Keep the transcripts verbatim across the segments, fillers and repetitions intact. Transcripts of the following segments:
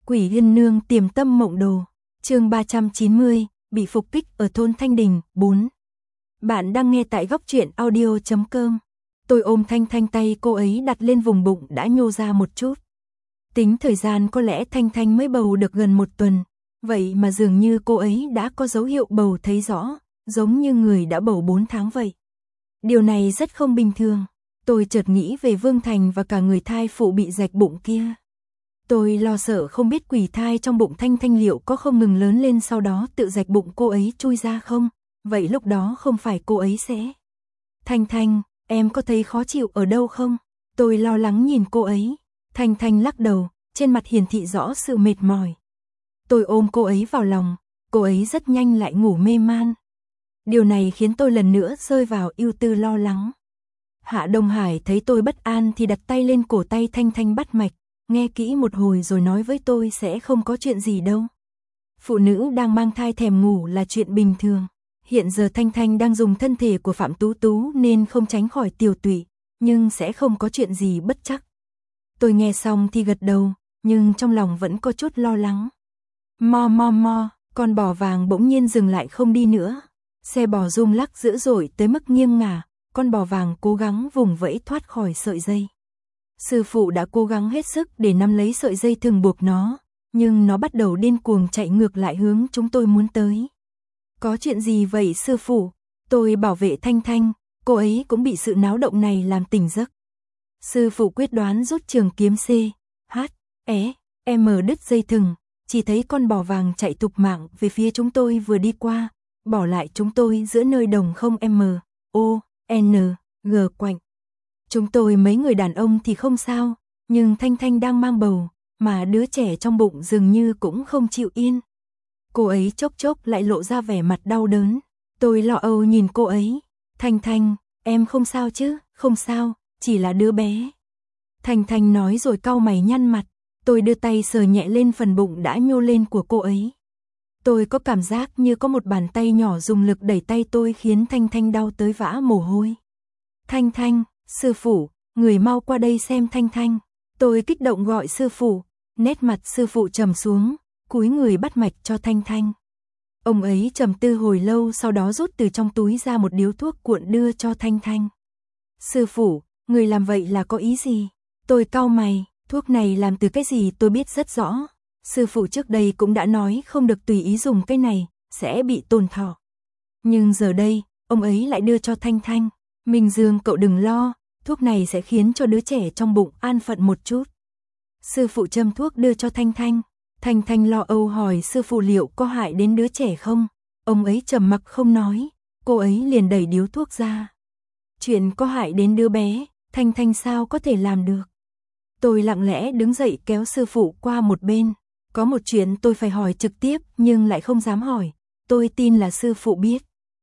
Quỷ Yên Nương tiềm tâm mộng đồ. Chương ba trăm chín mươi, bị phục kích ở thôn Thanh Đình, bốn. Bạn đang nghe tại góc truyện audio chấm com. Tôi ôm Thanh Thanh, tay cô ấy đặt lên vùng bụng đã nhô ra một chút. Tính thời gian có lẽ Thanh Thanh mới bầu được gần một tuần, vậy mà dường như cô ấy đã có dấu hiệu bầu thấy rõ, giống như người đã bầu bốn tháng vậy. Điều này rất không bình thường. Tôi chợt nghĩ về Vương Thành và cả người thai phụ bị rạch bụng kia. Tôi lo sợ không biết quỷ thai trong bụng Thanh Thanh liệu có không ngừng lớn lên sau đó tự rạch bụng cô ấy chui ra không, vậy lúc đó không phải cô ấy sẽ... Thanh Thanh, em có thấy khó chịu ở đâu không? Tôi lo lắng nhìn cô ấy. Thanh Thanh lắc đầu, trên mặt hiển thị rõ sự mệt mỏi. Tôi ôm cô ấy vào lòng, cô ấy rất nhanh lại ngủ mê man. Điều này khiến tôi lần nữa rơi vào ưu tư lo lắng. Hạ Đông Hải thấy tôi bất an thì đặt tay lên cổ tay Thanh Thanh bắt mạch, nghe kỹ một hồi rồi nói với tôi sẽ không có chuyện gì đâu. Phụ nữ đang mang thai thèm ngủ là chuyện bình thường. Hiện giờ Thanh Thanh đang dùng thân thể của Phạm Tú Tú nên không tránh khỏi tiểu tụy, nhưng sẽ không có chuyện gì bất trắc. Tôi nghe xong thì gật đầu, nhưng trong lòng vẫn có chút lo lắng. Mo mo mo, con bò vàng bỗng nhiên dừng lại không đi nữa. Xe bò rung lắc dữ dội tới mức nghiêng ngả, con bò vàng cố gắng vùng vẫy thoát khỏi sợi dây. Sư phụ đã cố gắng hết sức để nắm lấy sợi dây thường buộc nó, nhưng nó bắt đầu điên cuồng chạy ngược lại hướng chúng tôi muốn tới. Có chuyện gì vậy sư phụ? Tôi bảo vệ Thanh Thanh, cô ấy cũng bị sự náo động này làm tỉnh giấc. Sư phụ quyết đoán rút trường kiếm C, H, E, M đứt dây thừng, chỉ thấy con bò vàng chạy thục mạng về phía chúng tôi vừa đi qua, bỏ lại chúng tôi giữa nơi đồng không M, O, N, G quạnh. Chúng tôi mấy người đàn ông thì không sao, nhưng Thanh Thanh đang mang bầu, mà đứa trẻ trong bụng dường như cũng không chịu yên. Cô ấy chốc chốc lại lộ ra vẻ mặt đau đớn. Tôi lo âu nhìn cô ấy. Thanh Thanh, em không sao chứ? Không sao, chỉ là đứa bé. Thanh Thanh nói rồi cau mày nhăn mặt. Tôi đưa tay sờ nhẹ lên phần bụng đã nhô lên của cô ấy. Tôi có cảm giác như có một bàn tay nhỏ dùng lực đẩy tay tôi khiến Thanh Thanh đau tới vã mồ hôi. Thanh Thanh, sư phụ, người mau qua đây xem Thanh Thanh. Tôi kích động gọi sư phụ. Nét mặt sư phụ trầm xuống, cúi người bắt mạch cho Thanh Thanh. Ông ấy trầm tư hồi lâu, sau đó rút từ trong túi ra một điếu thuốc cuộn đưa cho Thanh Thanh. Sư phụ, người làm vậy là có ý gì? Tôi cau mày, thuốc này làm từ cái gì tôi biết rất rõ. Sư phụ trước đây cũng đã nói không được tùy ý dùng cái này, sẽ bị tổn thọ. Nhưng giờ đây, ông ấy lại đưa cho Thanh Thanh. Minh Dương, cậu đừng lo, thuốc này sẽ khiến cho đứa trẻ trong bụng an phận một chút. Sư phụ châm thuốc đưa cho Thanh Thanh. Thanh Thanh lo âu hỏi sư phụ liệu có hại đến đứa trẻ không? Ông ấy trầm mặc không nói, cô ấy liền đẩy điếu thuốc ra. Chuyện có hại đến đứa bé, Thanh Thanh sao có thể làm được? Tôi lặng lẽ đứng dậy kéo sư phụ qua một bên. Có một chuyện tôi phải hỏi trực tiếp nhưng lại không dám hỏi. Tôi tin là sư phụ biết.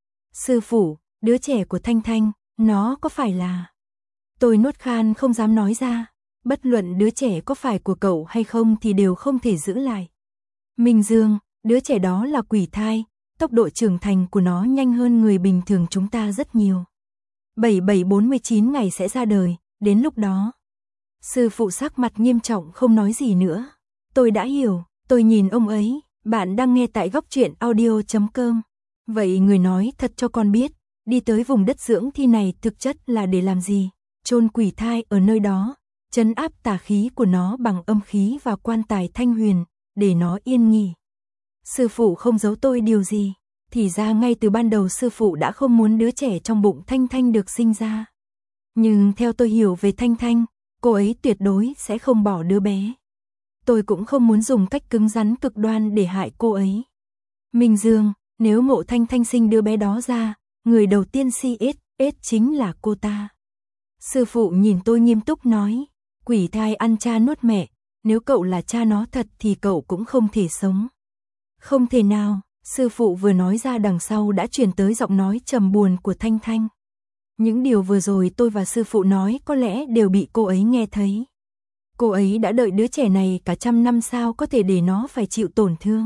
Sư phụ, đứa trẻ của Thanh Thanh, nó có phải là... Tôi nuốt khan không dám nói ra. Bất luận đứa trẻ có phải của cậu hay không thì đều không thể giữ lại. Minh Dương, đứa trẻ đó là quỷ thai, tốc độ trưởng thành của nó nhanh hơn người bình thường chúng ta rất nhiều. bảy bảy bốn mươi chín ngày sẽ ra đời, đến lúc đó. Sư phụ sắc mặt nghiêm trọng không nói gì nữa. Tôi đã hiểu, tôi nhìn ông ấy, bạn đang nghe tại góc truyện audio chấm com. Vậy người nói thật cho con biết, đi tới vùng đất dưỡng thi này thực chất là để làm gì? Chôn quỷ thai ở nơi đó. Trấn áp tà khí của nó bằng âm khí và quan tài thanh huyền, để nó yên nghỉ. Sư phụ không giấu tôi điều gì, thì ra ngay từ ban đầu sư phụ đã không muốn đứa trẻ trong bụng Thanh Thanh được sinh ra. Nhưng theo tôi hiểu về Thanh Thanh, cô ấy tuyệt đối sẽ không bỏ đứa bé. Tôi cũng không muốn dùng cách cứng rắn cực đoan để hại cô ấy. Minh Dương, nếu Mộ Thanh Thanh sinh đứa bé đó ra, người đầu tiên si ết, ết chính là cô ta. Sư phụ nhìn tôi nghiêm túc nói. Quỷ thai ăn cha nuốt mẹ, nếu cậu là cha nó thật thì cậu cũng không thể sống. Không thể nào, sư phụ vừa nói ra đằng sau đã truyền tới giọng nói trầm buồn của Thanh Thanh. Những điều vừa rồi tôi và sư phụ nói có lẽ đều bị cô ấy nghe thấy. Cô ấy đã đợi đứa trẻ này cả trăm năm sao có thể để nó phải chịu tổn thương.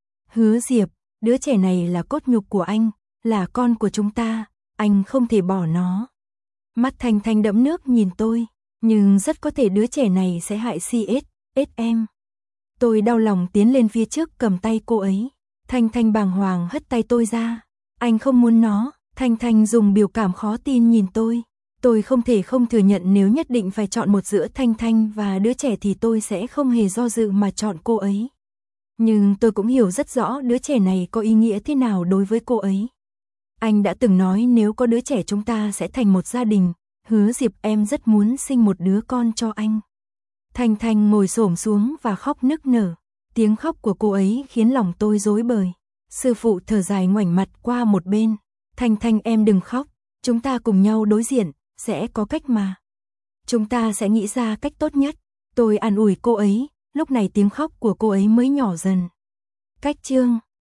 Hứa Diệp, đứa trẻ này là cốt nhục của anh, là con của chúng ta, anh không thể bỏ nó. Mắt Thanh Thanh đẫm nước nhìn tôi. Nhưng rất có thể đứa trẻ này sẽ hại si ết, ết em. Tôi đau lòng tiến lên phía trước cầm tay cô ấy. Thanh Thanh bàng hoàng hất tay tôi ra. Anh không muốn nó. Thanh Thanh dùng biểu cảm khó tin nhìn tôi. Tôi không thể không thừa nhận nếu nhất định phải chọn một giữa Thanh Thanh và đứa trẻ thì tôi sẽ không hề do dự mà chọn cô ấy. Nhưng tôi cũng hiểu rất rõ đứa trẻ này có ý nghĩa thế nào đối với cô ấy. Anh đã từng nói nếu có đứa trẻ chúng ta sẽ thành một gia đình. Hứa Diệp, em rất muốn sinh một đứa con cho anh. Thanh Thanh ngồi xổm xuống và khóc nức nở. Tiếng khóc của cô ấy khiến lòng tôi rối bời. Sư phụ thở dài ngoảnh mặt qua một bên. Thanh Thanh, em đừng khóc. Chúng ta cùng nhau đối diện, sẽ có cách mà. Chúng ta sẽ nghĩ ra cách tốt nhất. Tôi an ủi cô ấy, lúc này tiếng khóc của cô ấy mới nhỏ dần. Cách chương